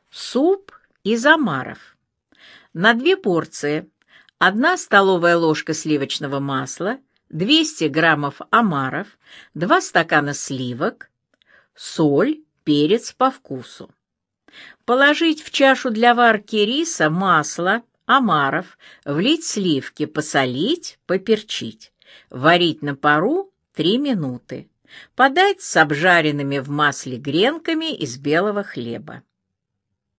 Суп из омаров. На 2 порции: 1 столовая ложка сливочного масла, 200 граммов омаров, 2 стакана сливок, соль, перец по вкусу. Положить в чашу для варки риса масло, омаров, влить сливки, посолить, поперчить. Варить на пару 3 минуты. Подать с обжаренными в масле гренками из белого хлеба.